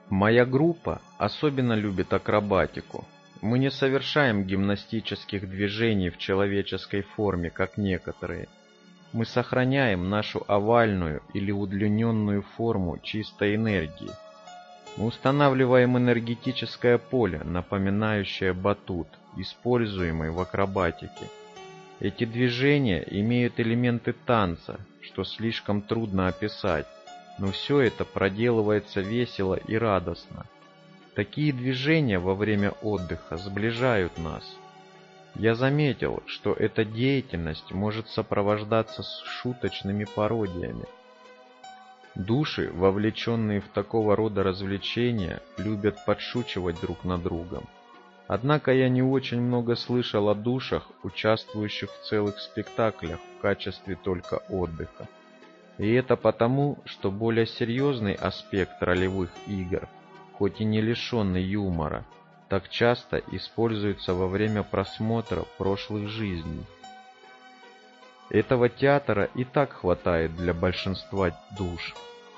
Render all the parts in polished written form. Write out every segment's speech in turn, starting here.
Моя группа особенно любит акробатику. Мы не совершаем гимнастических движений в человеческой форме, как некоторые. Мы сохраняем нашу овальную или удлиненную форму чистой энергии. Мы устанавливаем энергетическое поле, напоминающее батут, используемый в акробатике. Эти движения имеют элементы танца, что слишком трудно описать, но все это проделывается весело и радостно. Такие движения во время отдыха сближают нас. Я заметил, что эта деятельность может сопровождаться шуточными пародиями. Души, вовлеченные в такого рода развлечения, любят подшучивать друг над другом. Однако я не очень много слышал о душах, участвующих в целых спектаклях в качестве только отдыха. И это потому, что более серьезный аспект ролевых игр, хоть и не лишенный юмора, так часто используется во время просмотра прошлых жизней. Этого театра и так хватает для большинства душ.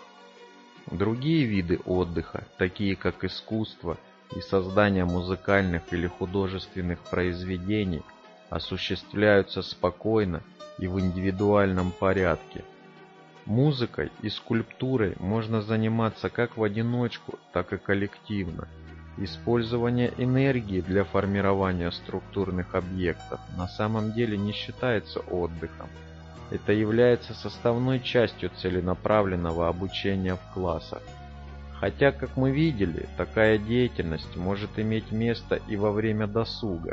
Другие виды отдыха, такие как искусство и создание музыкальных или художественных произведений, осуществляются спокойно и в индивидуальном порядке. Музыкой и скульптурой можно заниматься как в одиночку, так и коллективно. Использование энергии для формирования структурных объектов на самом деле не считается отдыхом. Это является составной частью целенаправленного обучения в классах. Хотя, как мы видели, такая деятельность может иметь место и во время досуга.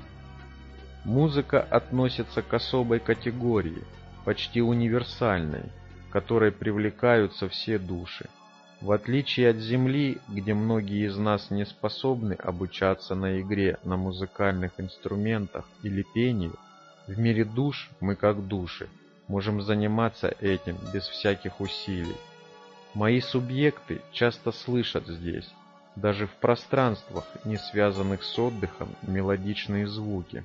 Музыка относится к особой категории, почти универсальной, к которой привлекаются все души. В отличие от Земли, где многие из нас не способны обучаться на игре на музыкальных инструментах или пению, в мире душ мы, как души, можем заниматься этим без всяких усилий. Мои субъекты часто слышат здесь, даже в пространствах, не связанных с отдыхом, мелодичные звуки.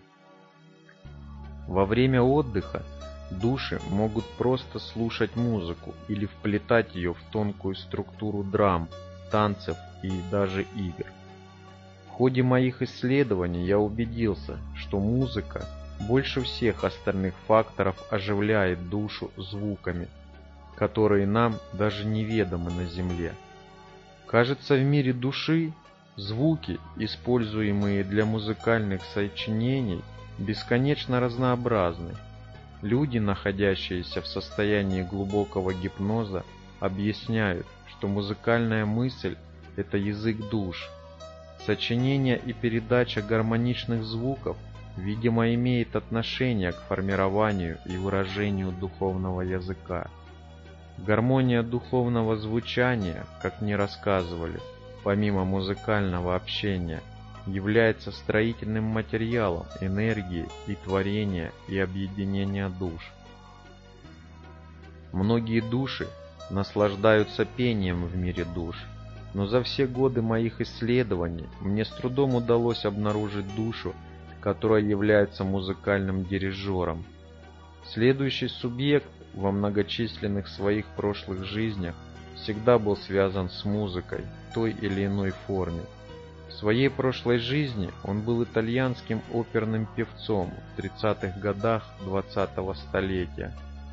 Во время отдыха души могут просто слушать музыку или вплетать ее в тонкую структуру драм, танцев и даже игр. В ходе моих исследований я убедился, что музыка больше всех остальных факторов оживляет душу звуками, которые нам даже неведомы на Земле. Кажется, в мире души звуки, используемые для музыкальных сочинений, бесконечно разнообразны. Люди, находящиеся в состоянии глубокого гипноза, объясняют, что музыкальная мысль – это язык душ. Сочинение и передача гармоничных звуков, видимо, имеет отношение к формированию и выражению духовного языка. Гармония духовного звучания, как мне рассказывали, помимо музыкального общения, является строительным материалом энергии и творения и объединения душ. Многие души наслаждаются пением в мире душ, но за все годы моих исследований мне с трудом удалось обнаружить душу, которая является музыкальным дирижером. Следующий субъект во многочисленных своих прошлых жизнях всегда был связан с музыкой в той или иной форме. В своей прошлой жизни он был итальянским оперным певцом в 30-х годах 20-го столетия.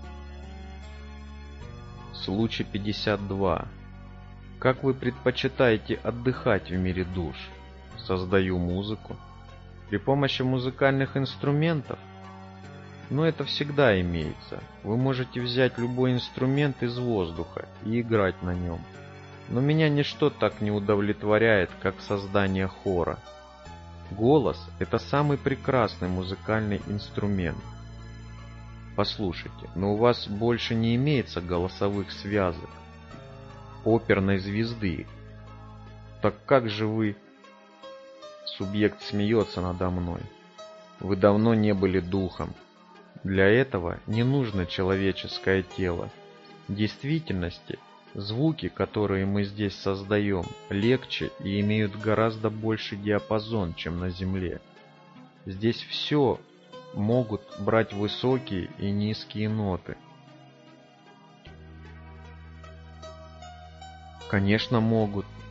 Случай 52. Как вы предпочитаете отдыхать в мире душ? Создаю музыку. При помощи музыкальных инструментов? Но это всегда имеется. Вы можете взять любой инструмент из воздуха и играть на нем. Но меня ничто так не удовлетворяет, как создание хора. Голос – это самый прекрасный музыкальный инструмент. Послушайте, но у вас больше не имеется голосовых связок, оперной звезды. Так как же вы... Субъект смеется надо мной. Вы давно не были духом. Для этого не нужно человеческое тело. В действительности, звуки, которые мы здесь создаем, легче и имеют гораздо больший диапазон, чем на Земле. Здесь все могут брать высокие и низкие ноты. Конечно, могут.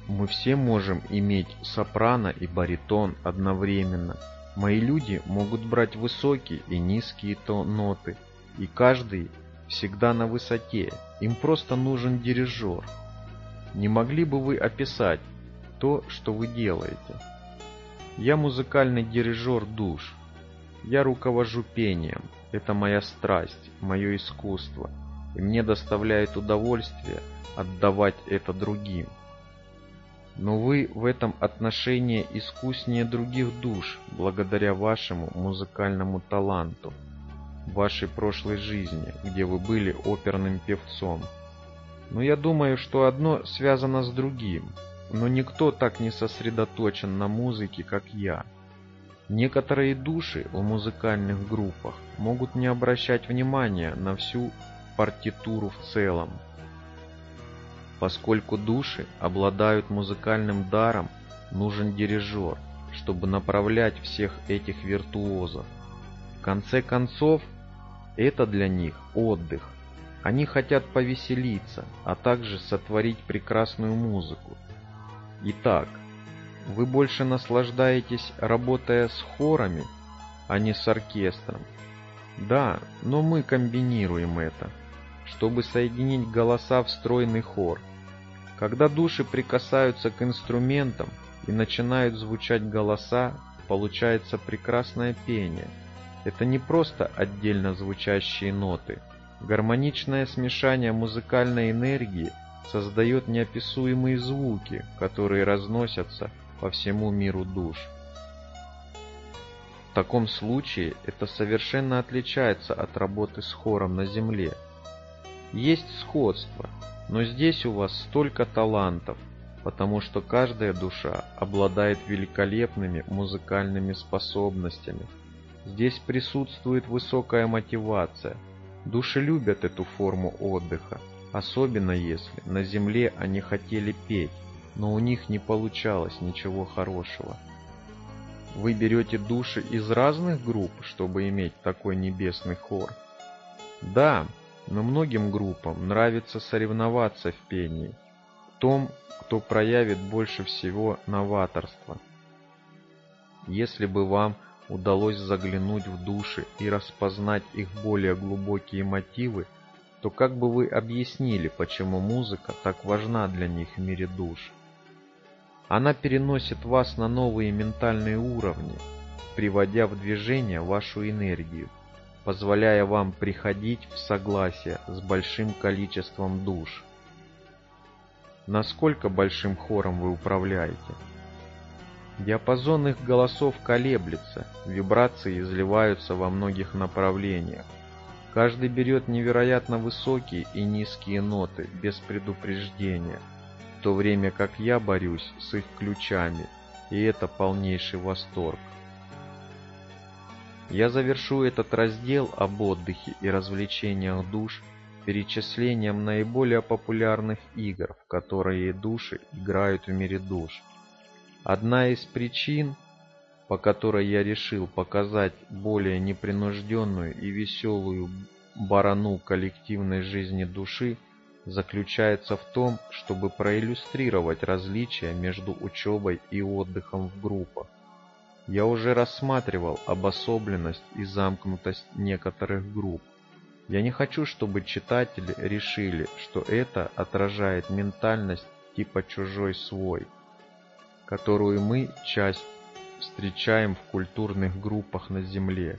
Мы все можем иметь сопрано и баритон одновременно. Мои люди могут брать высокие и низкие ноты, и каждый всегда на высоте. Им просто нужен дирижер. Не могли бы вы описать то, что вы делаете? Я музыкальный дирижер душ. Я руковожу пением. Это моя страсть, мое искусство. И мне доставляет удовольствие отдавать это другим. Но вы в этом отношении искуснее других душ, благодаря вашему музыкальному таланту, в вашей прошлой жизни, где вы были оперным певцом. Но я думаю, что одно связано с другим, но никто так не сосредоточен на музыке, как я. Некоторые души в музыкальных группах могут не обращать внимания на всю партитуру в целом. Поскольку души обладают музыкальным даром, нужен дирижер, чтобы направлять всех этих виртуозов. В конце концов, это для них отдых. Они хотят повеселиться, а также сотворить прекрасную музыку. Итак, вы больше наслаждаетесь, работая с хорами, а не с оркестром. Да, но мы комбинируем это, чтобы соединить голоса в стройный хор. Когда души прикасаются к инструментам и начинают звучать голоса, получается прекрасное пение. Это не просто отдельно звучащие ноты. Гармоничное смешание музыкальной энергии создает неописуемые звуки, которые разносятся по всему миру душ. В таком случае это совершенно отличается от работы с хором на Земле. Есть сходство, но здесь у вас столько талантов, потому что каждая душа обладает великолепными музыкальными способностями. Здесь присутствует высокая мотивация. Души любят эту форму отдыха, особенно если на Земле они хотели петь, но у них не получалось ничего хорошего. Вы берете души из разных групп, чтобы иметь такой небесный хор? Да, но многим группам нравится соревноваться в пении, в том, кто проявит больше всего новаторства. Если бы вам удалось заглянуть в души и распознать их более глубокие мотивы, то как бы вы объяснили, почему музыка так важна для них в мире душ? Она переносит вас на новые ментальные уровни, приводя в движение вашу энергию, позволяя вам приходить в согласие с большим количеством душ. Насколько большим хором вы управляете? Диапазон их голосов колеблется, вибрации изливаются во многих направлениях. Каждый берет невероятно высокие и низкие ноты без предупреждения, в то время как я борюсь с их ключами, и это полнейший восторг. Я завершу этот раздел об отдыхе и развлечениях душ перечислением наиболее популярных игр, в которые души играют в мире душ. Одна из причин, по которой я решил показать более непринужденную и веселую барану коллективной жизни души, заключается в том, чтобы проиллюстрировать различия между учебой и отдыхом в группах. Я уже рассматривал обособленность и замкнутость некоторых групп. Я не хочу, чтобы читатели решили, что это отражает ментальность типа «чужой-свой», которую мы часто встречаем в культурных группах на Земле.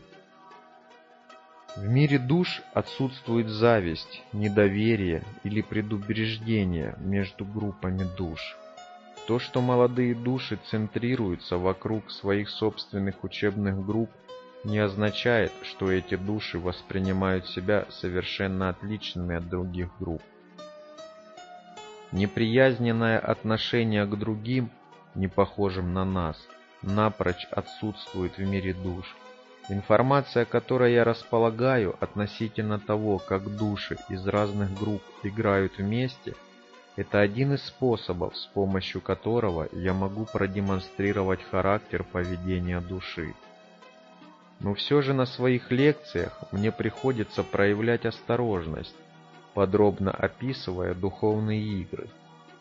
В мире душ отсутствует зависть, недоверие или предубеждение между группами душ. То, что молодые души центрируются вокруг своих собственных учебных групп, не означает, что эти души воспринимают себя совершенно отличными от других групп. Неприязненное отношение к другим, не похожим на нас, напрочь отсутствует в мире душ. Информация, которой я располагаю относительно того, как души из разных групп играют вместе, это один из способов, с помощью которого я могу продемонстрировать характер поведения души. Но все же на своих лекциях мне приходится проявлять осторожность, подробно описывая духовные игры.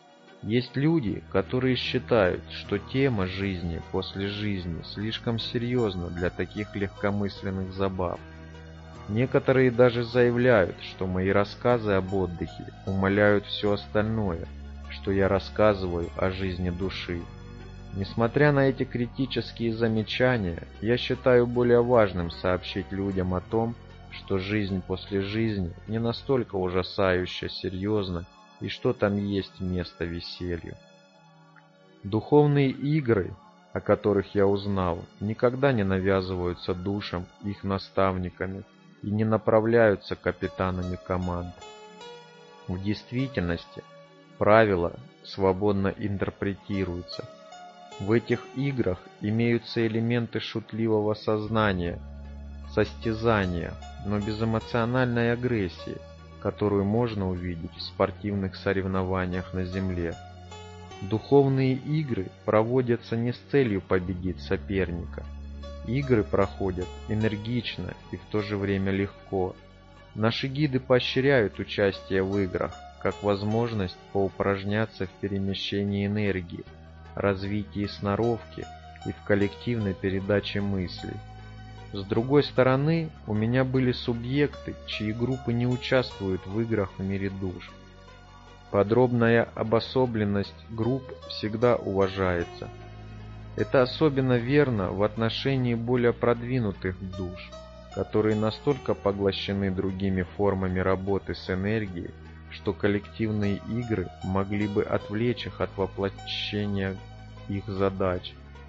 Есть люди, которые считают, что тема жизни после жизни слишком серьезна для таких легкомысленных забав. Некоторые даже заявляют, что мои рассказы об отдыхе умаляют все остальное, что я рассказываю о жизни души. Несмотря на эти критические замечания, я считаю более важным сообщить людям о том, что жизнь после жизни не настолько ужасающе серьезна и что там есть место веселью. Духовные игры, о которых я узнал, никогда не навязываются душам их наставниками и не направляются капитанами команд. В действительности правила свободно интерпретируются. В этих играх имеются элементы шутливого сознания, состязания, но без эмоциональной агрессии, которую можно увидеть в спортивных соревнованиях на земле. Духовные игры проводятся не с целью победить соперника. Игры проходят энергично и в то же время легко. Наши гиды поощряют участие в играх как возможность поупражняться в перемещении энергии, развитии сноровки и в коллективной передаче мыслей. С другой стороны, у меня были субъекты, чьи группы не участвуют в играх в мире душ. Подробная обособленность групп всегда уважается. Это особенно верно в отношении более продвинутых душ, которые настолько поглощены другими формами работы с энергией, что коллективные игры могли бы отвлечь их от воплощения их задач.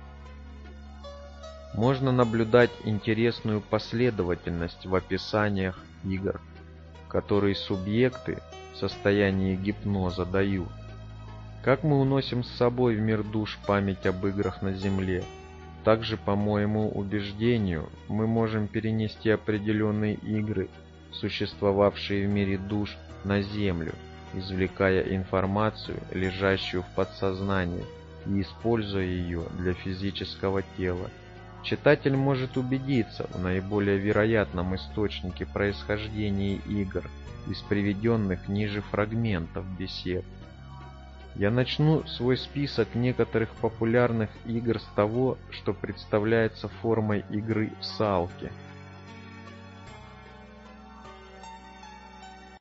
Можно наблюдать интересную последовательность в описаниях игр, которые субъекты в состоянии гипноза дают. Как мы уносим с собой в мир душ память об играх на Земле, так же, по моему убеждению, мы можем перенести определенные игры, существовавшие в мире душ, на Землю, извлекая информацию, лежащую в подсознании, и используя ее для физического тела. Читатель может убедиться в наиболее вероятном источнике происхождения игр из приведенных ниже фрагментов бесед. Я начну свой список некоторых популярных игр с того, что представляется формой игры в салки.